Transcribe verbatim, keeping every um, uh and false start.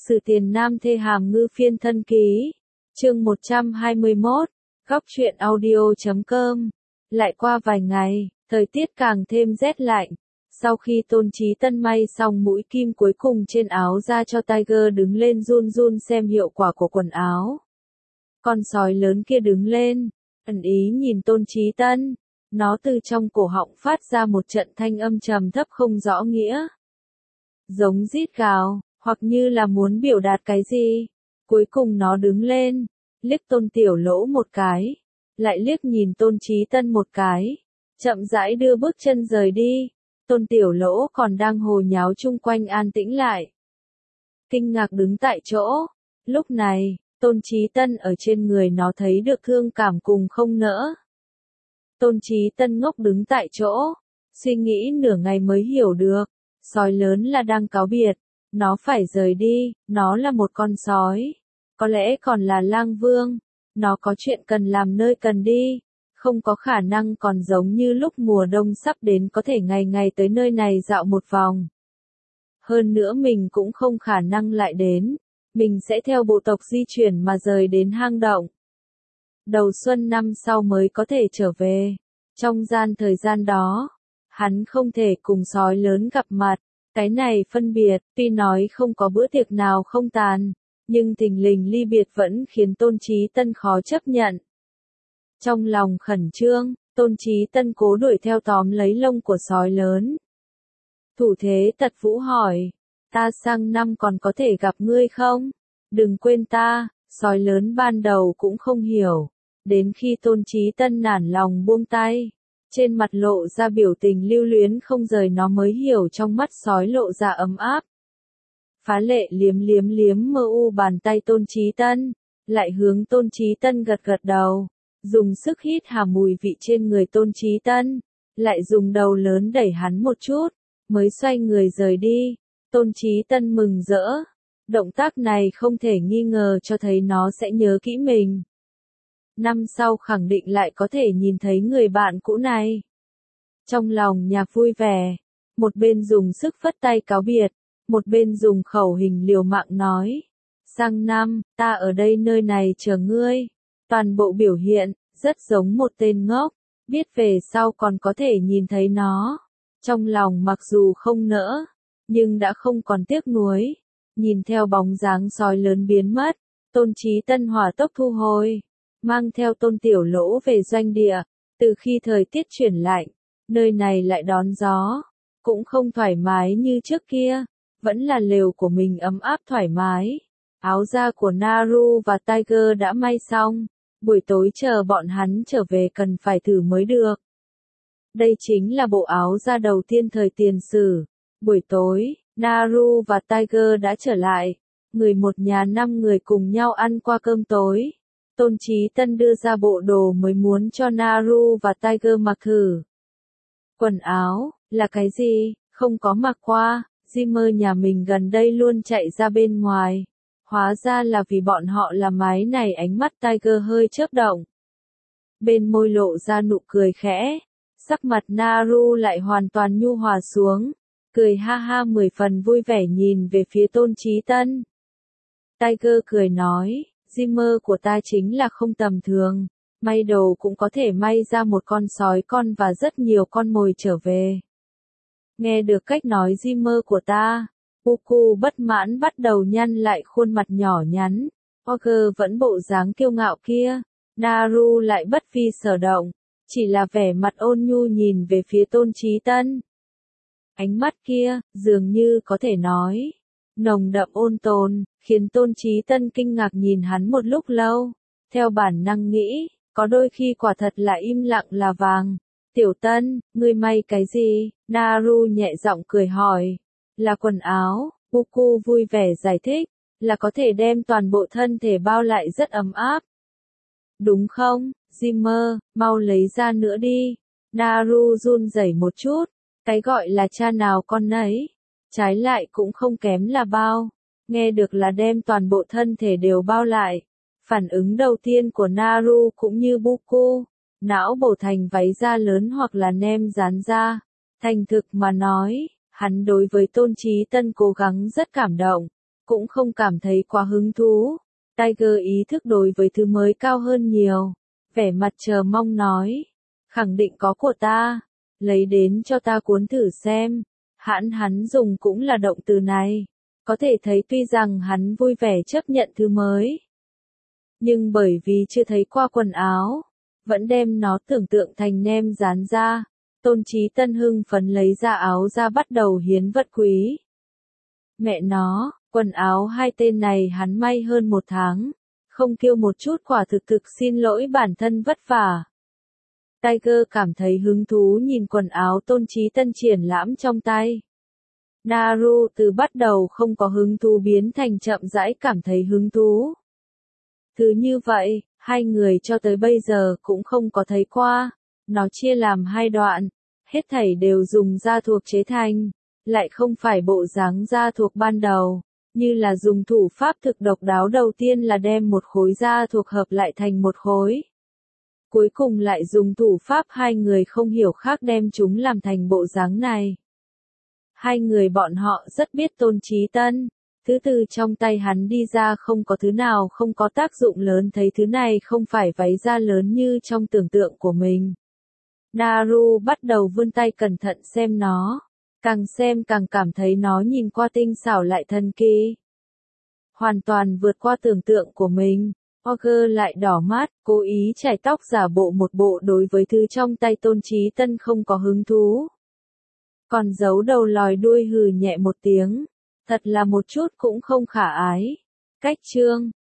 Sử Tiền Nam Thê Hàm Ngư Phiên Thân Ký, chương một trăm hai mươi mốt, góc truyện audio chấm com. Lại qua vài ngày, thời tiết càng thêm rét lạnh. Sau khi Tôn Chí Tân may xong mũi kim cuối cùng trên áo ra cho Tiger đứng lên run run xem hiệu quả của quần áo. Con sói lớn kia đứng lên, ẩn ý nhìn Tôn Chí Tân. Nó từ trong cổ họng phát ra một trận thanh âm trầm thấp không rõ nghĩa. Giống rít gào, hoặc như là muốn biểu đạt cái gì. Cuối cùng nó đứng lên, liếc Tôn Tiểu Lỗ một cái, lại liếc nhìn Tôn Chí Tân một cái, chậm rãi đưa bước chân rời đi. Tôn Tiểu Lỗ còn đang hồ nháo chung quanh an tĩnh lại. Kinh ngạc đứng tại chỗ. Lúc này, Tôn Chí Tân ở trên người nó thấy được thương cảm cùng không nỡ. Tôn Chí Tân ngốc đứng tại chỗ, suy nghĩ nửa ngày mới hiểu được, sói lớn là đang cáo biệt, nó phải rời đi, nó là một con sói, có lẽ còn là lang vương, nó có chuyện cần làm nơi cần đi, không có khả năng còn giống như lúc mùa đông sắp đến có thể ngày ngày tới nơi này dạo một vòng. Hơn nữa mình cũng không khả năng lại đến, mình sẽ theo bộ tộc di chuyển mà rời đến hang động. Đầu xuân năm sau mới có thể trở về. Trong gian thời gian đó, hắn không thể cùng sói lớn gặp mặt. Cái này phân biệt, tuy nói không có bữa tiệc nào không tàn, nhưng thình lình ly biệt vẫn khiến Tôn Chí Tân khó chấp nhận. Trong lòng khẩn trương, Tôn Chí Tân cố đuổi theo tóm lấy lông của sói lớn. Thủ thế Tật Vũ hỏi, ta sang năm còn có thể gặp ngươi không? Đừng quên ta. Sói lớn ban đầu cũng không hiểu. Đến khi Tôn Chí Tân nản lòng buông tay, trên mặt lộ ra biểu tình lưu luyến không rời nó mới hiểu trong mắt sói lộ ra ấm áp. Phá Lệ liếm liếm liếm mơ u bàn tay Tôn Chí Tân, lại hướng Tôn Chí Tân gật gật đầu, dùng sức hít hà mùi vị trên người Tôn Chí Tân, lại dùng đầu lớn đẩy hắn một chút, mới xoay người rời đi. Tôn Chí Tân mừng rỡ, động tác này không thể nghi ngờ cho thấy nó sẽ nhớ kỹ mình. Năm sau khẳng định lại có thể nhìn thấy người bạn cũ này. Trong lòng nhà vui vẻ, một bên dùng sức phất tay cáo biệt, một bên dùng khẩu hình liều mạng nói. Sang năm, ta ở đây nơi này chờ ngươi. Toàn bộ biểu hiện, rất giống một tên ngốc, biết về sau còn có thể nhìn thấy nó. Trong lòng mặc dù không nỡ, nhưng đã không còn tiếc nuối. Nhìn theo bóng dáng sói lớn biến mất, Tôn Chí Tân hỏa tốc thu hồi, mang theo Tôn Tiểu Lỗ về doanh địa. Từ khi thời tiết chuyển lạnh, nơi này lại đón gió, cũng không thoải mái như trước kia, vẫn là lều của mình ấm áp thoải mái. Áo da của Naru và Tiger đã may xong, buổi tối chờ bọn hắn trở về cần phải thử mới được. Đây chính là bộ áo da đầu tiên thời Tiền Sử. Buổi tối, Naru và Tiger đã trở lại, người một nhà năm người cùng nhau ăn qua cơm tối. Tôn Chí Tân đưa ra bộ đồ mới muốn cho Naru và Tiger mặc thử. Quần áo, là cái gì, không có mặc qua, Jimmer nhà mình gần đây luôn chạy ra bên ngoài. Hóa ra là vì bọn họ làm mái này. Ánh mắt Tiger hơi chớp động. Bên môi lộ ra nụ cười khẽ, sắc mặt Naru lại hoàn toàn nhu hòa xuống. Cười ha ha mười phần vui vẻ nhìn về phía Tôn Chí Tân. Tiger cười nói, Jimmer của ta chính là không tầm thường, may đồ cũng có thể may ra một con sói con và rất nhiều con mồi trở về. Nghe được cách nói Jimmer của ta, Puku bất mãn bắt đầu nhăn lại khuôn mặt nhỏ nhắn. Ogre vẫn bộ dáng kiêu ngạo kia, Naru lại bất vi sở động, chỉ là vẻ mặt ôn nhu nhìn về phía Tôn Chí Tân. Ánh mắt kia, dường như có thể nói, nồng đậm ôn tồn, khiến Tôn Chí Tân kinh ngạc nhìn hắn một lúc lâu. Theo bản năng nghĩ, có đôi khi quả thật là im lặng là vàng. Tiểu Tân, ngươi may cái gì? Naru nhẹ giọng cười hỏi. Là quần áo, Puku vui vẻ giải thích, là có thể đem toàn bộ thân thể bao lại rất ấm áp. Đúng không, Jimmer, mau lấy ra nữa đi. Naru run rẩy một chút. Cái gọi là cha nào con nấy, trái lại cũng không kém là bao. Nghe được là đem toàn bộ thân thể đều bao lại. Phản ứng đầu tiên của Naru cũng như Puku, não bổ thành váy da lớn hoặc là nem dán da. Thành thực mà nói, hắn đối với Tôn Chí Tân cố gắng rất cảm động. cũng không cảm thấy quá hứng thú. Tiger ý thức đối với thứ mới cao hơn nhiều. Vẻ mặt chờ mong nói. Khẳng định có của ta. Lấy đến cho ta cuốn thử xem. Hãn hắn dùng cũng là động từ này. Có thể thấy tuy rằng hắn vui vẻ chấp nhận thứ mới. Nhưng bởi vì chưa thấy qua quần áo. Vẫn đem nó tưởng tượng thành nem dán ra. Tôn Chí Tân hưng phấn lấy ra áo ra bắt đầu hiến vật quý. Mẹ nó, quần áo hai tên này hắn may hơn một tháng. Không kêu một chút quả thực thực xin lỗi bản thân vất vả. Tiger cảm thấy hứng thú nhìn quần áo Tôn Chí Tân triển lãm trong tay. Naru từ bắt đầu không có hứng thú biến thành chậm rãi cảm thấy hứng thú. Thứ như vậy, hai người cho tới bây giờ cũng không có thấy qua. Nó chia làm hai đoạn, hết thảy đều dùng da thuộc chế thành, lại không phải bộ dáng da thuộc ban đầu, như là dùng thủ pháp thực độc đáo đầu tiên là đem một khối da thuộc hợp lại thành một khối. Cuối cùng lại dùng thủ pháp hai người không hiểu khác đem chúng làm thành bộ dáng này. Hai người bọn họ rất biết Tôn Chí Tân. Thứ từ trong tay hắn đi ra không có thứ nào không có tác dụng lớn, thấy thứ này không phải váy da lớn như trong tưởng tượng của mình. Naru bắt đầu vươn tay cẩn thận xem nó. Càng xem càng cảm thấy nó nhìn qua tinh xảo lại thần kỳ. Hoàn toàn vượt qua tưởng tượng của mình. Ogre lại đỏ mắt, cố ý chải tóc giả bộ một bộ đối với thứ trong tay Tôn Chí Tân không có hứng thú. Còn giấu đầu lòi đuôi hừ nhẹ một tiếng. Thật là một chút cũng không khả ái. Cách chương